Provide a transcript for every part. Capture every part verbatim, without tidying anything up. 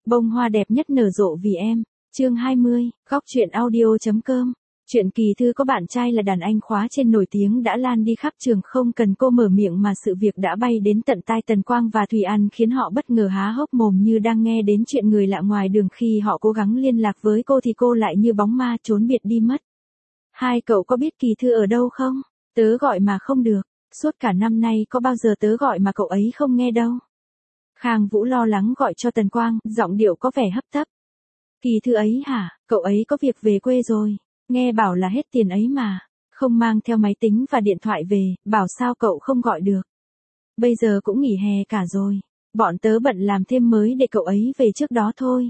Bông hoa đẹp nhất nở rộ vì em. Chương hai mươi, góc truyện audio.com. Chuyện Kỳ Thư có bạn trai là đàn anh khóa trên nổi tiếng đã lan đi khắp trường, không cần cô mở miệng mà sự việc đã bay đến tận tai Tần Quang và Thùy An, khiến họ bất ngờ há hốc mồm như đang nghe đến chuyện người lạ ngoài đường. Khi họ cố gắng liên lạc với cô thì cô lại như bóng ma trốn biệt đi mất. Hai cậu có biết Kỳ Thư ở đâu không? Tớ gọi mà không được. Suốt cả năm nay có bao giờ tớ gọi mà cậu ấy không nghe đâu. Khang Vũ lo lắng gọi cho Tần Quang, giọng điệu có vẻ hấp tấp. Kỳ Thư ấy hả? Cậu ấy có việc về quê rồi. Nghe bảo là hết tiền ấy mà. Không mang theo máy tính và điện thoại về, bảo sao cậu không gọi được. Bây giờ cũng nghỉ hè cả rồi. Bọn tớ bận làm thêm mới để cậu ấy về trước đó thôi.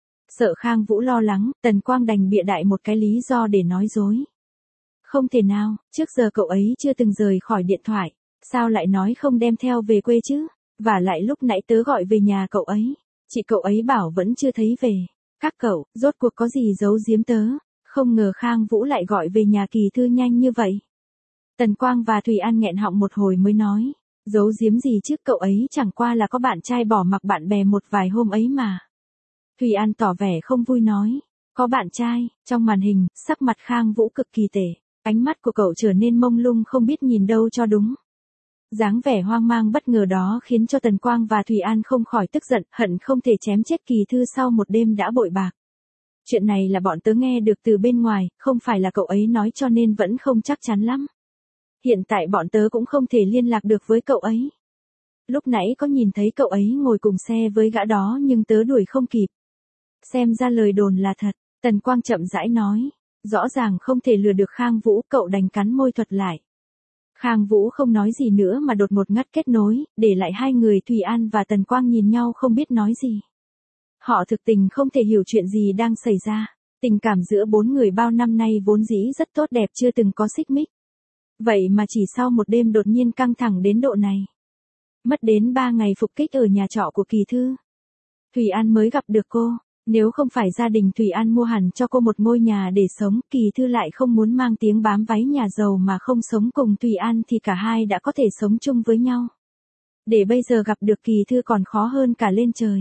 Sợ Khang Vũ lo lắng, Tần Quang đành bịa đại một cái lý do để nói dối. Không thể nào, trước giờ cậu ấy chưa từng rời khỏi điện thoại. Sao lại nói không đem theo về quê chứ? Và lại lúc nãy tớ gọi về nhà cậu ấy. Chị cậu ấy bảo vẫn chưa thấy về. Các cậu, rốt cuộc có gì giấu giếm tớ? Không ngờ Khang Vũ lại gọi về nhà Kỳ Thư nhanh như vậy. Tần Quang và Thùy An nghẹn họng một hồi mới nói. Giấu giếm gì chứ, cậu ấy chẳng qua là có bạn trai bỏ mặc bạn bè một vài hôm ấy mà. Thùy An tỏ vẻ không vui nói. Có bạn trai? Trong màn hình, sắc mặt Khang Vũ cực kỳ tệ. Ánh mắt của cậu trở nên mông lung không biết nhìn đâu cho đúng. Dáng vẻ hoang mang bất ngờ đó khiến cho Tần Quang và Thùy An không khỏi tức giận, hận không thể chém chết Kỳ Thư sau một đêm đã bội bạc. Chuyện này là bọn tớ nghe được từ bên ngoài, không phải là cậu ấy nói cho nên vẫn không chắc chắn lắm. Hiện tại bọn tớ cũng không thể liên lạc được với cậu ấy. Lúc nãy có nhìn thấy cậu ấy ngồi cùng xe với gã đó nhưng tớ đuổi không kịp. Xem ra lời đồn là thật, Tần Quang chậm rãi nói. Rõ ràng không thể lừa được Khang Vũ, cậu đành cắn môi thuật lại. Khang Vũ không nói gì nữa mà đột ngột ngắt kết nối, để lại hai người Thùy An và Tần Quang nhìn nhau không biết nói gì. Họ thực tình không thể hiểu chuyện gì đang xảy ra. Tình cảm giữa bốn người bao năm nay vốn dĩ rất tốt đẹp, chưa từng có xích mích. Vậy mà chỉ sau một đêm đột nhiên căng thẳng đến độ này. Mất đến ba ngày phục kích ở nhà trọ của Kỳ Thư, Thùy An mới gặp được cô. Nếu không phải gia đình Thùy An mua hẳn cho cô một ngôi nhà để sống, Kỳ Thư lại không muốn mang tiếng bám váy nhà giàu mà không sống cùng Thùy An thì cả hai đã có thể sống chung với nhau. Để bây giờ gặp được Kỳ Thư còn khó hơn cả lên trời.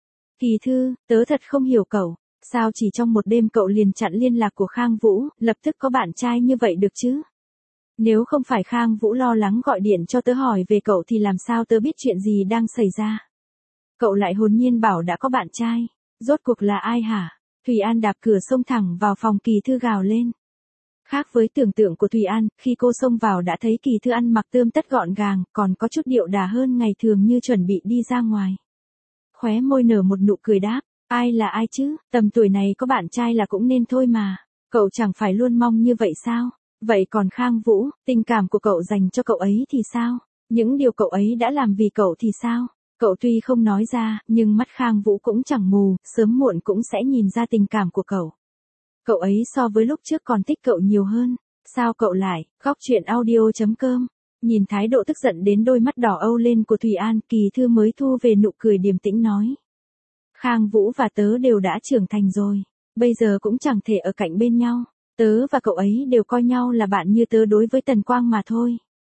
Kỳ Thư, tớ thật không hiểu cậu, sao chỉ trong một đêm cậu liền chặn liên lạc của Khang Vũ, lập tức có bạn trai như vậy được chứ? Nếu không phải Khang Vũ lo lắng gọi điện cho tớ hỏi về cậu thì làm sao tớ biết chuyện gì đang xảy ra? Cậu lại hồn nhiên bảo đã có bạn trai. Rốt cuộc là ai hả? Thùy An đạp cửa xông thẳng vào phòng Kỳ Thư gào lên. Khác với tưởng tượng của Thùy An, khi cô xông vào đã thấy Kỳ Thư ăn mặc tươm tất gọn gàng, còn có chút điệu đà hơn ngày thường như chuẩn bị đi ra ngoài. Khóe môi nở một nụ cười đáp, ai là ai chứ, tầm tuổi này có bạn trai là cũng nên thôi mà, cậu chẳng phải luôn mong như vậy sao? Vậy còn Khang Vũ, tình cảm của cậu dành cho cậu ấy thì sao? Những điều cậu ấy đã làm vì cậu thì sao? Cậu tuy không nói ra, nhưng mắt Khang Vũ cũng chẳng mù, sớm muộn cũng sẽ nhìn ra tình cảm của cậu. Cậu ấy so với lúc trước còn thích cậu nhiều hơn. Sao cậu lại, góc truyện audio.com. Nhìn thái độ tức giận đến đôi mắt đỏ âu lên của Thùy An, Kỳ Thư mới thu về nụ cười điềm tĩnh nói. Khang Vũ và tớ đều đã trưởng thành rồi. Bây giờ cũng chẳng thể ở cạnh bên nhau. Tớ và cậu ấy đều coi nhau là bạn như tớ đối với Tần Quang mà thôi.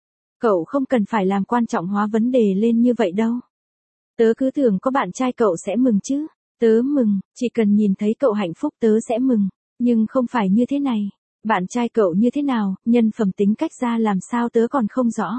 Cậu không cần phải làm quan trọng hóa vấn đề lên như vậy đâu. Tớ cứ tưởng có bạn trai cậu sẽ mừng chứ. Tớ mừng, chỉ cần nhìn thấy cậu hạnh phúc tớ sẽ mừng. Nhưng không phải như thế này. Bạn trai cậu như thế nào, nhân phẩm tính cách ra làm sao tớ còn không rõ.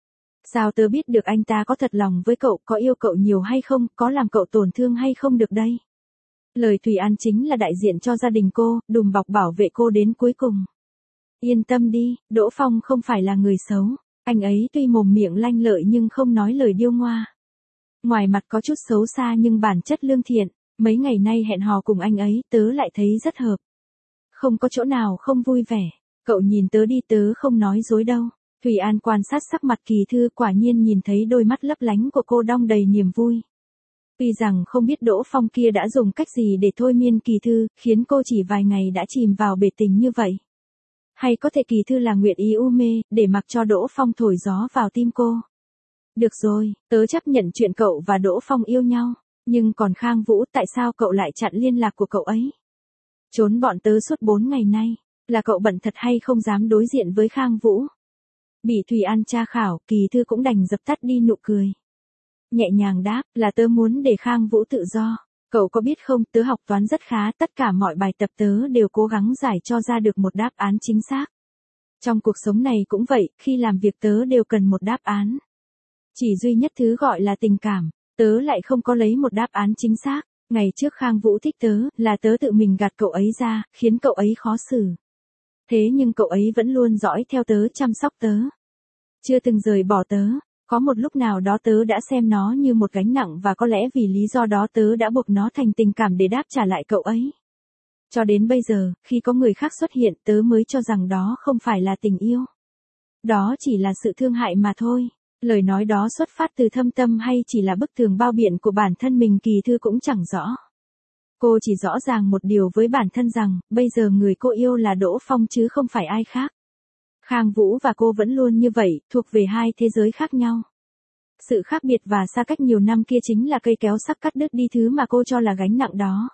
Sao tớ biết được anh ta có thật lòng với cậu, có yêu cậu nhiều hay không, có làm cậu tổn thương hay không được đây. Lời Thùy An chính là đại diện cho gia đình cô, đùm bọc bảo vệ cô đến cuối cùng. Yên tâm đi, Đỗ Phong không phải là người xấu. Anh ấy tuy mồm miệng lanh lợi nhưng không nói lời điêu ngoa. Ngoài mặt có chút xấu xa nhưng bản chất lương thiện, mấy ngày nay hẹn hò cùng anh ấy tớ lại thấy rất hợp. Không có chỗ nào không vui vẻ, cậu nhìn tớ đi tớ không nói dối đâu. Thùy An quan sát sắc mặt Kỳ Thư, quả nhiên nhìn thấy đôi mắt lấp lánh của cô đong đầy niềm vui. Tuy rằng không biết Đỗ Phong kia đã dùng cách gì để thôi miên Kỳ Thư, khiến cô chỉ vài ngày đã chìm vào bể tình như vậy. Hay có thể Kỳ Thư là nguyện ý u mê, để mặc cho Đỗ Phong thổi gió vào tim cô. Được rồi, tớ chấp nhận chuyện cậu và Đỗ Phong yêu nhau. Nhưng còn Khang Vũ, tại sao cậu lại chặn liên lạc của cậu ấy? Trốn bọn tớ suốt bốn ngày nay. Là cậu bận thật hay không dám đối diện với Khang Vũ? Bị Thùy An tra khảo, Kỳ Thư cũng đành dập tắt đi nụ cười. Nhẹ nhàng đáp, là tớ muốn để Khang Vũ tự do. Cậu có biết không, tớ học toán rất khá, tất cả mọi bài tập tớ đều cố gắng giải cho ra được một đáp án chính xác. Trong cuộc sống này cũng vậy, khi làm việc tớ đều cần một đáp án. Chỉ duy nhất thứ gọi là tình cảm, tớ lại không có lấy một đáp án chính xác. Ngày trước Khang Vũ thích tớ, là tớ tự mình gạt cậu ấy ra, khiến cậu ấy khó xử. Thế nhưng cậu ấy vẫn luôn dõi theo tớ, chăm sóc tớ. Chưa từng rời bỏ tớ. Có một lúc nào đó tớ đã xem nó như một gánh nặng và có lẽ vì lý do đó tớ đã buộc nó thành tình cảm để đáp trả lại cậu ấy. Cho đến bây giờ, khi có người khác xuất hiện tớ mới cho rằng đó không phải là tình yêu. Đó chỉ là sự thương hại mà thôi. Lời nói đó xuất phát từ thâm tâm hay chỉ là bức tường bao biện của bản thân mình Kỳ Thư cũng chẳng rõ. Cô chỉ rõ ràng một điều với bản thân rằng, bây giờ người cô yêu là Đỗ Phong chứ không phải ai khác. Khang Vũ và cô vẫn luôn như vậy, thuộc về hai thế giới khác nhau. Sự khác biệt và xa cách nhiều năm kia chính là cây kéo sắc cắt đứt đi thứ mà cô cho là gánh nặng đó.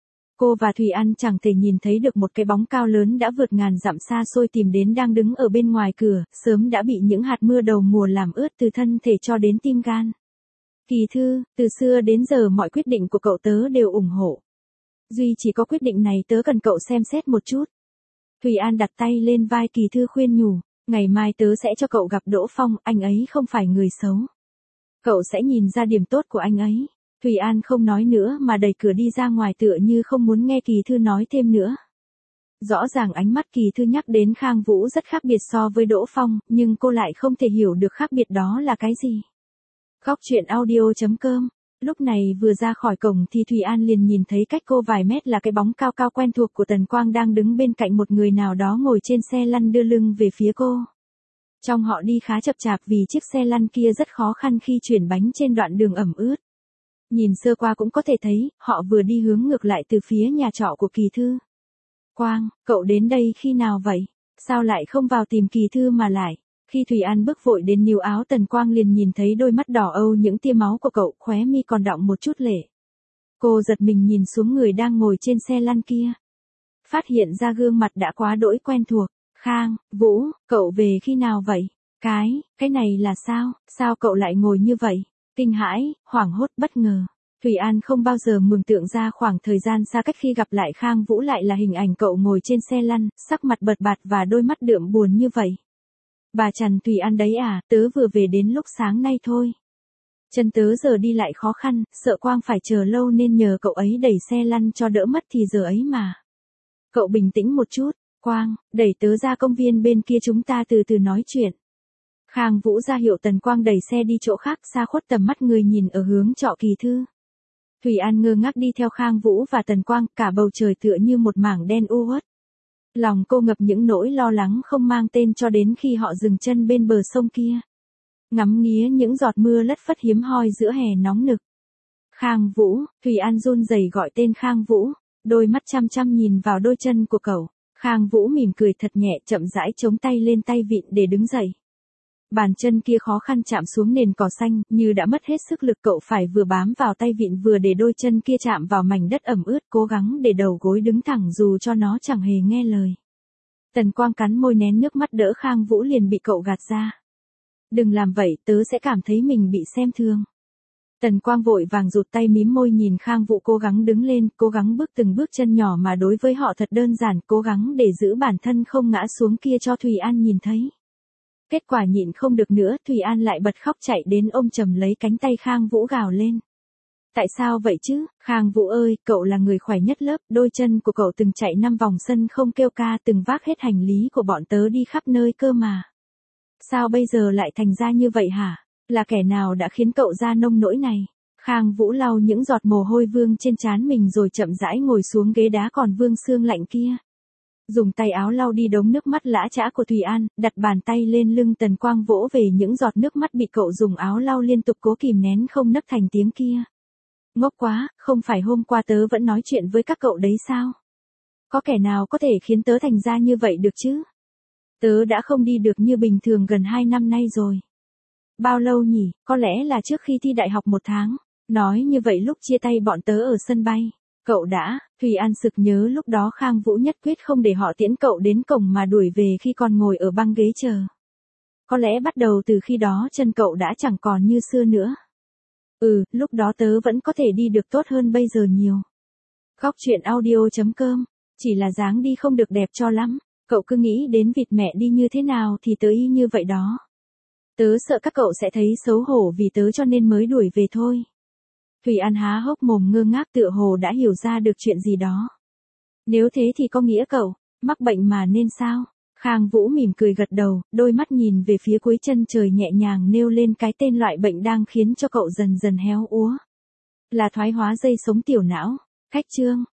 Cô và Thùy An chẳng thể nhìn thấy được một cái bóng cao lớn đã vượt ngàn dặm xa xôi tìm đến đang đứng ở bên ngoài cửa, sớm đã bị những hạt mưa đầu mùa làm ướt từ thân thể cho đến tim gan. Kỳ Thư, từ xưa đến giờ mọi quyết định của cậu tớ đều ủng hộ. Duy chỉ có quyết định này tớ cần cậu xem xét một chút. Thùy An đặt tay lên vai Kỳ Thư khuyên nhủ, ngày mai tớ sẽ cho cậu gặp Đỗ Phong, anh ấy không phải người xấu. Cậu sẽ nhìn ra điểm tốt của anh ấy. Thùy An không nói nữa mà đẩy cửa đi ra ngoài tựa như không muốn nghe Kỳ Thư nói thêm nữa. Rõ ràng ánh mắt Kỳ Thư nhắc đến Khang Vũ rất khác biệt so với Đỗ Phong, nhưng cô lại không thể hiểu được khác biệt đó là cái gì. Góc truyện audio chấm com. Lúc này vừa ra khỏi cổng thì Thùy An liền nhìn thấy cách cô vài mét là cái bóng cao cao quen thuộc của Tần Quang đang đứng bên cạnh một người nào đó ngồi trên xe lăn đưa lưng về phía cô. Trong họ đi khá chậm chạp vì chiếc xe lăn kia rất khó khăn khi chuyển bánh trên đoạn đường ẩm ướt. Nhìn sơ qua cũng có thể thấy, họ vừa đi hướng ngược lại từ phía nhà trọ của Kỳ Thư. Quang, cậu đến đây khi nào vậy? Sao lại không vào tìm Kỳ Thư mà lại? Khi Thùy An bước vội đến níu áo Tần Quang liền nhìn thấy đôi mắt đỏ âu những tia máu của cậu, khóe mi còn đọng một chút lệ. Cô giật mình nhìn xuống người đang ngồi trên xe lăn kia. Phát hiện ra gương mặt đã quá đỗi quen thuộc. Khang, Vũ, cậu về khi nào vậy? Cái, cái này là sao? Sao cậu lại ngồi như vậy? Kinh hãi, hoảng hốt, bất ngờ. Thùy An không bao giờ mường tượng ra khoảng thời gian xa cách khi gặp lại Khang Vũ lại là hình ảnh cậu ngồi trên xe lăn, sắc mặt bợt bạt và đôi mắt đượm buồn như vậy. Bà Trần Thùy An đấy à, tớ vừa về đến lúc sáng nay thôi. Chân tớ giờ đi lại khó khăn, sợ Quang phải chờ lâu nên nhờ cậu ấy đẩy xe lăn cho đỡ mất thì giờ ấy mà. Cậu bình tĩnh một chút, Quang, đẩy tớ ra công viên bên kia chúng ta từ từ nói chuyện. Khang Vũ ra hiệu Tần Quang đẩy xe đi chỗ khác xa khuất tầm mắt người nhìn ở hướng trọ Kỳ Thư. Thùy An ngơ ngác đi theo Khang Vũ và Tần Quang, cả bầu trời tựa như một mảng đen u uất. Lòng cô ngập những nỗi lo lắng không mang tên cho đến khi họ dừng chân bên bờ sông kia. Ngắm nghía những giọt mưa lất phất hiếm hoi giữa hè nóng nực. Khang Vũ, Thùy An run rẩy gọi tên Khang Vũ, đôi mắt chăm chăm nhìn vào đôi chân của cậu. Khang Vũ mỉm cười thật nhẹ chậm rãi chống tay lên tay vịn để đứng dậy. Bàn chân kia khó khăn chạm xuống nền cỏ xanh, như đã mất hết sức lực cậu phải vừa bám vào tay vịn vừa để đôi chân kia chạm vào mảnh đất ẩm ướt cố gắng để đầu gối đứng thẳng dù cho nó chẳng hề nghe lời. Tần Quang cắn môi nén nước mắt đỡ Khang Vũ liền bị cậu gạt ra. Đừng làm vậy, tớ sẽ cảm thấy mình bị xem thường. Tần Quang vội vàng rụt tay mím môi nhìn Khang Vũ cố gắng đứng lên, cố gắng bước từng bước chân nhỏ mà đối với họ thật đơn giản, cố gắng để giữ bản thân không ngã xuống kia cho Thùy An nhìn thấy. Kết quả nhịn không được nữa, Thùy An lại bật khóc chạy đến ôm chầm lấy cánh tay Khang Vũ gào lên. Tại sao vậy chứ, Khang Vũ ơi, cậu là người khỏe nhất lớp, đôi chân của cậu từng chạy năm vòng sân không kêu ca, từng vác hết hành lý của bọn tớ đi khắp nơi cơ mà. Sao bây giờ lại thành ra như vậy hả? Là kẻ nào đã khiến cậu ra nông nỗi này? Khang Vũ lau những giọt mồ hôi vương trên trán mình rồi chậm rãi ngồi xuống ghế đá còn vương xương lạnh kia. Dùng tay áo lau đi đống nước mắt lã chã của Thùy An, đặt bàn tay lên lưng Tần Quang vỗ về những giọt nước mắt bị cậu dùng áo lau liên tục cố kìm nén không nấc thành tiếng kia. Ngốc quá, không phải hôm qua tớ vẫn nói chuyện với các cậu đấy sao? Có kẻ nào có thể khiến tớ thành ra như vậy được chứ? Tớ đã không đi được như bình thường gần hai năm nay rồi. Bao lâu nhỉ, có lẽ là trước khi thi đại học một tháng. Nói như vậy lúc chia tay bọn tớ ở sân bay. Cậu đã, Thùy An sực nhớ lúc đó Khang Vũ nhất quyết không để họ tiễn cậu đến cổng mà đuổi về khi còn ngồi ở băng ghế chờ. Có lẽ bắt đầu từ khi đó chân cậu đã chẳng còn như xưa nữa. Ừ, lúc đó tớ vẫn có thể đi được tốt hơn bây giờ nhiều. Góc truyện audio.com, chỉ là dáng đi không được đẹp cho lắm, cậu cứ nghĩ đến vịt mẹ đi như thế nào thì tớ y như vậy đó. Tớ sợ các cậu sẽ thấy xấu hổ vì tớ cho nên mới đuổi về thôi. Thủy An há hốc mồm ngơ ngác tựa hồ đã hiểu ra được chuyện gì đó. Nếu thế thì có nghĩa cậu, mắc bệnh mà nên sao? Khang Vũ mỉm cười gật đầu, đôi mắt nhìn về phía cuối chân trời nhẹ nhàng nêu lên cái tên loại bệnh đang khiến cho cậu dần dần héo úa. Là thoái hóa dây sống tiểu não. Cách chương